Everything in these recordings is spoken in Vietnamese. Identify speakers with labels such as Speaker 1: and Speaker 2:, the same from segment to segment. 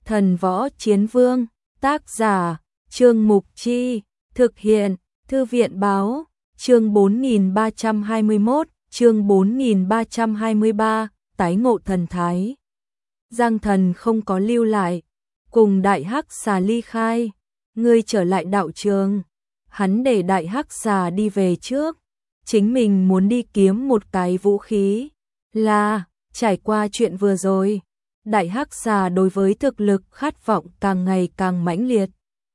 Speaker 1: Thần Võ Chiến Vương, tác giả, Trương Mục Chi, thực hiện, Thư viện Báo, chương 4321, chương 4323, tái ngộ thần thái. Giang Thần không có lưu lại, cùng Đại Hắc Xà ly khai, ngươi trở lại đạo trường. Hắn để Đại Hắc Xà đi về trước, chính mình muốn đi kiếm một cái vũ khí. Trải qua chuyện vừa rồi, Đại Hắc Xà đối với thực lực khát vọng càng ngày càng mãnh liệt.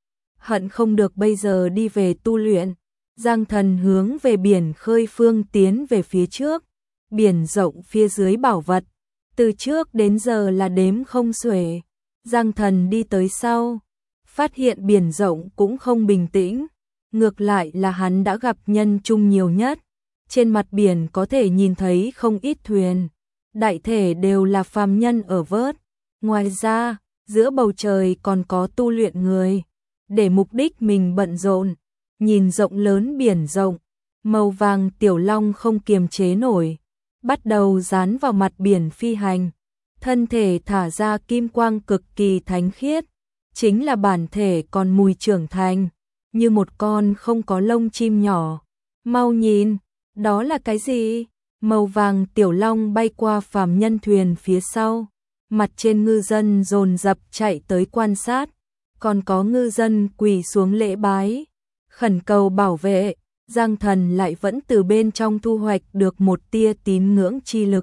Speaker 1: Hận không được bây giờ đi về tu luyện. Giang Thần hướng về biển khơi phương tiến về phía trước. Biển rộng phía dưới bảo vật, từ trước đến giờ là đếm không xuể. Giang Thần đi tới sau, phát hiện biển rộng cũng không bình tĩnh. Ngược lại là hắn đã gặp nhân chung nhiều nhất. Trên mặt biển có thể nhìn thấy không ít thuyền, đại thể đều là phàm nhân ở vớt. Ngoài ra, giữa bầu trời còn có tu luyện người, để mục đích mình bận rộn. Nhìn rộng lớn biển rộng, màu vàng tiểu long không kiềm chế nổi, bắt đầu dán vào mặt biển phi hành. Thân thể thả ra kim quang cực kỳ thánh khiết, chính là bản thể còn mùi trưởng thành, như một con không có lông chim nhỏ. Mau nhìn, đó là cái gì? Màu vàng tiểu long bay qua phàm nhân thuyền phía sau, mặt trên ngư dân dồn dập chạy tới quan sát, còn có ngư dân quỳ xuống lễ bái, khẩn cầu bảo vệ. Giang Thần lại vẫn từ bên trong thu hoạch được một tia tín ngưỡng chi lực.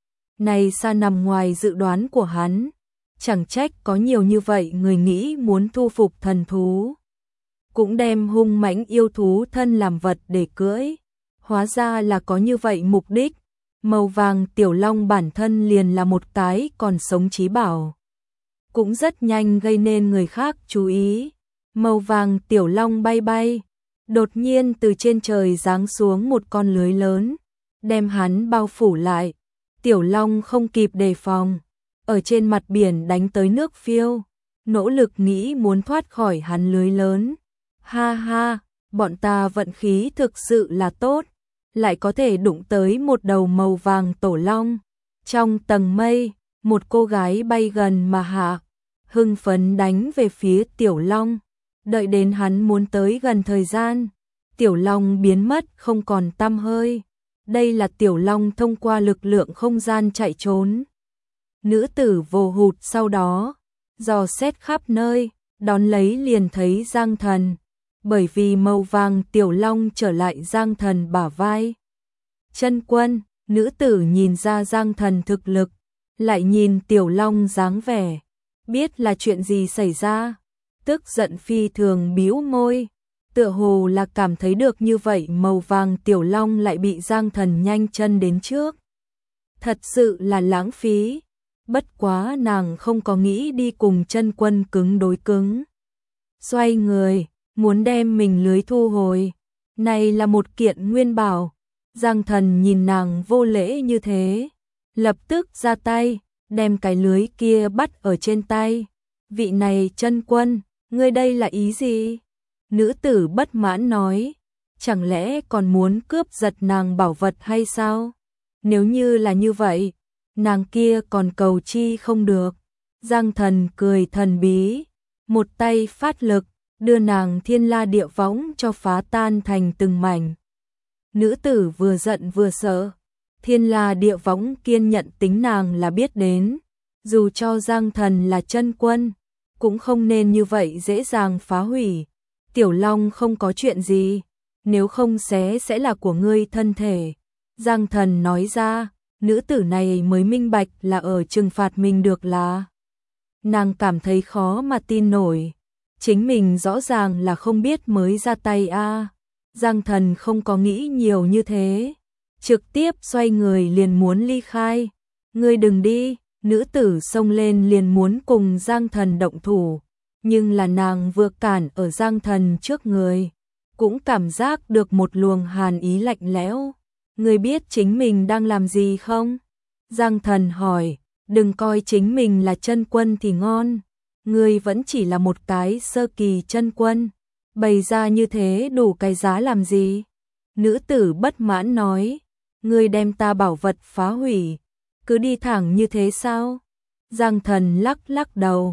Speaker 1: Này xa nằm ngoài dự đoán của hắn, chẳng trách có nhiều như vậy người nghĩ muốn thu phục thần thú, cũng đem hung mãnh yêu thú thân làm vật để cưỡi. Hóa ra là có như vậy mục đích. Màu vàng tiểu long bản thân liền là một cái còn sống trí bảo, cũng rất nhanh gây nên người khác chú ý. Màu vàng tiểu long bay bay, đột nhiên từ trên trời giáng xuống một con lưới lớn, đem hắn bao phủ lại. Tiểu long không kịp đề phòng, ở trên mặt biển đánh tới nước phiêu, nỗ lực nghĩ muốn thoát khỏi hắn lưới lớn. Ha ha, bọn ta vận khí thực sự là tốt, lại có thể đụng tới một đầu màu vàng tổ long. Trong tầng mây, một cô gái bay gần mà hạ, hưng phấn đánh về phía tiểu long. Đợi đến hắn muốn tới gần thời gian, tiểu long biến mất không còn tăm hơi. Đây là tiểu long thông qua lực lượng không gian chạy trốn. Nữ tử vồ hụt sau đó dò xét khắp nơi, đón lấy liền thấy Giang Thần. Bởi vì màu vàng tiểu long trở lại Giang Thần bả vai. Chân quân, nữ tử nhìn ra Giang Thần thực lực, lại nhìn tiểu long dáng vẻ, biết là chuyện gì xảy ra, tức giận phi thường bĩu môi, tựa hồ là cảm thấy được như vậy màu vàng tiểu long lại bị Giang Thần nhanh chân đến trước. Thật sự là lãng phí, bất quá nàng không có nghĩ đi cùng chân quân cứng đối cứng. Xoay người, muốn đem mình lưới thu hồi, này là một kiện nguyên bảo. Giang Thần nhìn nàng vô lễ như thế, lập tức ra tay, đem cái lưới kia bắt ở trên tay. Vị này chân quân, ngươi đây là ý gì? Nữ tử bất mãn nói, chẳng lẽ còn muốn cướp giật nàng bảo vật hay sao? Nếu như là như vậy, nàng kia còn cầu chi không được. Giang Thần cười thần bí, một tay phát lực, đưa nàng thiên la địa võng cho phá tan thành từng mảnh. Nữ tử vừa giận vừa sợ, thiên la địa võng kiên nhận tính nàng là biết đến, dù cho Giang Thần là chân quân, cũng không nên như vậy dễ dàng phá hủy. Tiểu long không có chuyện gì, nếu không xé sẽ là của ngươi thân thể. Giang Thần nói ra, nữ tử này mới minh bạch là ở trừng phạt mình được là. Nàng cảm thấy khó mà tin nổi, chính mình rõ ràng là không biết mới ra tay a. Giang Thần không có nghĩ nhiều như thế, trực tiếp xoay người liền muốn ly khai. Ngươi đừng đi, nữ tử xông lên liền muốn cùng Giang Thần động thủ, nhưng là nàng vừa cản ở Giang Thần trước người, cũng cảm giác được một luồng hàn ý lạnh lẽo. Ngươi biết chính mình đang làm gì không? Giang Thần hỏi, đừng coi chính mình là chân quân thì ngon, ngươi vẫn chỉ là một cái sơ kỳ chân quân, bày ra như thế đủ cái giá làm gì? Nữ tử bất mãn nói, ngươi đem ta bảo vật phá hủy, cứ đi thẳng như thế sao? Giang Thần lắc lắc đầu,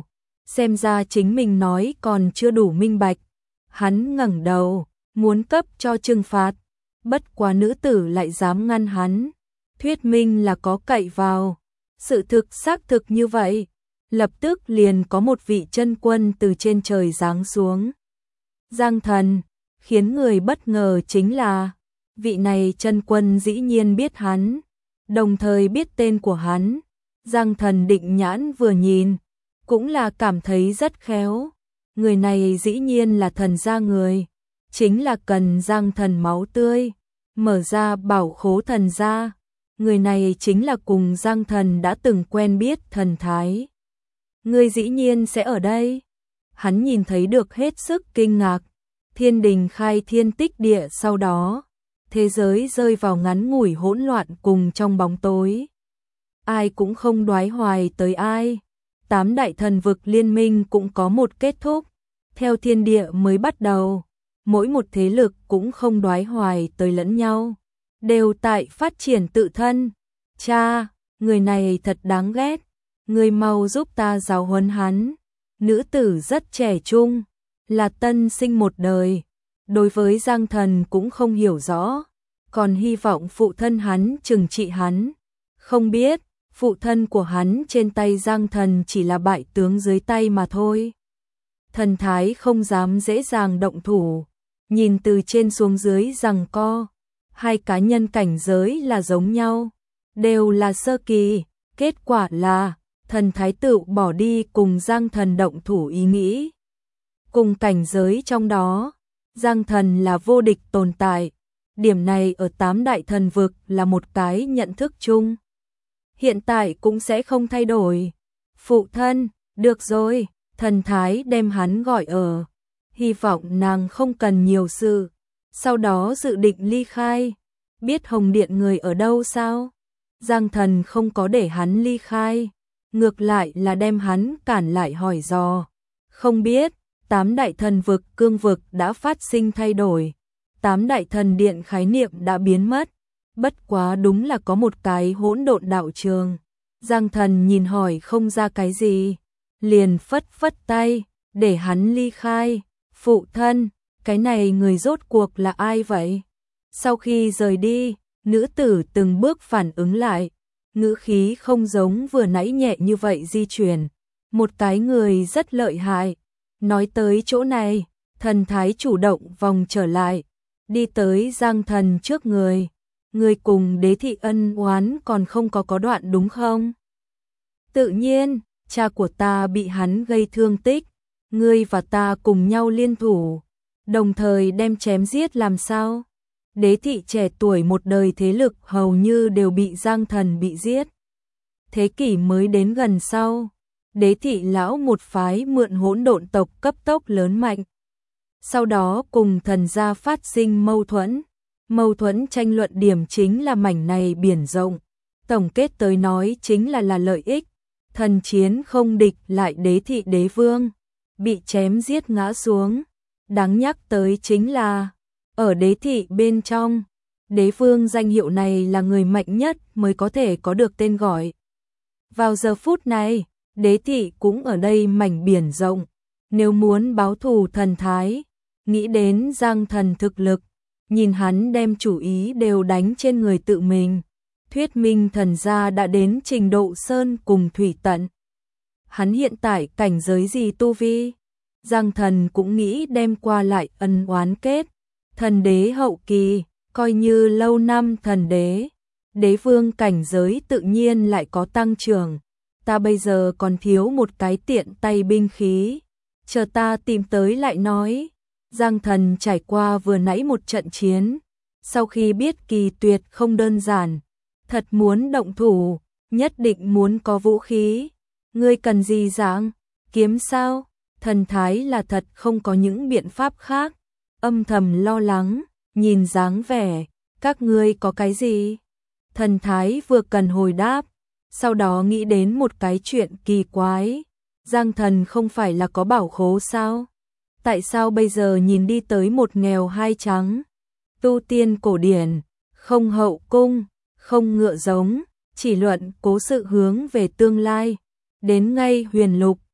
Speaker 1: xem ra chính mình nói còn chưa đủ minh bạch. Hắn ngẩng đầu, muốn cấp cho trừng phạt, bất quá nữ tử lại dám ngăn hắn, thuyết minh là có cậy vào. Sự thực xác thực như vậy, lập tức liền có một vị chân quân từ trên trời giáng xuống. Giang Thần, khiến người bất ngờ chính là, vị này chân quân dĩ nhiên biết hắn, đồng thời biết tên của hắn. Giang Thần định nhãn vừa nhìn, cũng là cảm thấy rất khéo. Người này dĩ nhiên là thần gia người, chính là cần Giang Thần máu tươi, mở ra bảo khố thần gia. Người này chính là cùng Giang Thần đã từng quen biết Thần Thái. Người dĩ nhiên sẽ ở đây. Hắn nhìn thấy được hết sức kinh ngạc. Thiên đình khai thiên tích địa, sau đó thế giới rơi vào ngắn ngủi hỗn loạn cùng trong bóng tối. Ai cũng không đoái hoài tới ai. 8 đại thần vực liên minh cũng có một kết thúc. Theo thiên địa mới bắt đầu, mỗi một thế lực cũng không đoái hoài tới lẫn nhau, đều tại phát triển tự thân. Cha, người này thật đáng ghét, người mau giúp ta giáo huấn hắn. Nữ tử rất trẻ trung, là tân sinh một đời, đối với Giang Thần cũng không hiểu rõ, còn hy vọng phụ thân hắn trừng trị hắn. Không biết, phụ thân của hắn trên tay Giang Thần chỉ là bại tướng dưới tay mà thôi. Thần Thái không dám dễ dàng động thủ, nhìn từ trên xuống dưới giằng co. Hai cá nhân cảnh giới là giống nhau, đều là sơ kỳ, kết quả là Thần Thái tự bỏ đi cùng Giang Thần động thủ ý nghĩ. Cùng cảnh giới trong đó, Giang Thần là vô địch tồn tại, điểm này ở 8 đại thần vực là một cái nhận thức chung. Hiện tại cũng sẽ không thay đổi. Phụ thân, được rồi, Thần Thái đem hắn gọi ở, hy vọng nàng không cần nhiều sự, sau đó dự định ly khai. Biết Hồng Điện người ở đâu sao? Giang Thần không có để hắn ly khai, ngược lại là đem hắn cản lại hỏi dò. Không biết, 8 đại thần vực cương vực đã phát sinh thay đổi, 8 đại thần điện khái niệm đã biến mất, bất quá đúng là có một cái hỗn độn đạo trường. Giang Thần nhìn hỏi không ra cái gì, liền phất phất tay, để hắn ly khai. Phụ thân, cái này người rốt cuộc là ai vậy? Sau khi rời đi, nữ tử từng bước phản ứng lại, ngữ khí không giống vừa nãy nhẹ như vậy di chuyển. Một cái người rất lợi hại. Nói tới chỗ này, Thần Thái chủ động vòng trở lại, đi tới Giang Thần trước người. Người cùng Đế thị ân oán còn không có đoạn đúng không? Tự nhiên, cha của ta bị hắn gây thương tích, ngươi và ta cùng nhau liên thủ, đồng thời đem chém giết làm sao? Đế thị trẻ tuổi một đời thế lực hầu như đều bị Giang Thần bị giết. Thế kỷ mới đến gần sau, Đế thị lão một phái mượn hỗn độn tộc cấp tốc lớn mạnh. Sau đó cùng thần gia phát sinh mâu thuẫn. Mâu thuẫn tranh luận điểm chính là mảnh này biển rộng. Tổng kết tới nói chính là lợi ích. Thần chiến không địch lại Đế thị đế vương, bị chém giết ngã xuống. Đáng nhắc tới chính là, ở Đế thị bên trong, đế vương danh hiệu này là người mạnh nhất mới có thể có được tên gọi. Vào giờ phút này, Đế thị cũng ở đây mảnh biển rộng. Nếu muốn báo thù Thần Thái, nghĩ đến Giang Thần thực lực, nhìn hắn đem chủ ý đều đánh trên người tự mình, thuyết minh thần gia đã đến trình độ sơn cùng thủy tận. Hắn hiện tại cảnh giới gì tu vi? Giang Thần cũng nghĩ đem qua lại ân oán kết. Thần đế hậu kỳ, coi như lâu năm thần đế, đế vương cảnh giới tự nhiên lại có tăng trưởng. Ta bây giờ còn thiếu một cái tiện tay binh khí, chờ ta tìm tới lại nói. Giang Thần trải qua vừa nãy một trận chiến, sau khi biết Kỳ Tuyệt không đơn giản, thật muốn động thủ, nhất định muốn có vũ khí. Ngươi cần gì dạng? Kiếm sao? Thần Thái là thật không có những biện pháp khác, âm thầm lo lắng, nhìn dáng vẻ, các ngươi có cái gì? Thần Thái vừa cần hồi đáp, sau đó nghĩ đến một cái chuyện kỳ quái. Giang Thần không phải là có bảo khố sao? Tại sao bây giờ nhìn đi tới một nghèo hai trắng? Tu tiên cổ điển, không hậu cung, không ngựa giống, chỉ luận cố sự hướng về tương lai. Đến ngay huyền lục,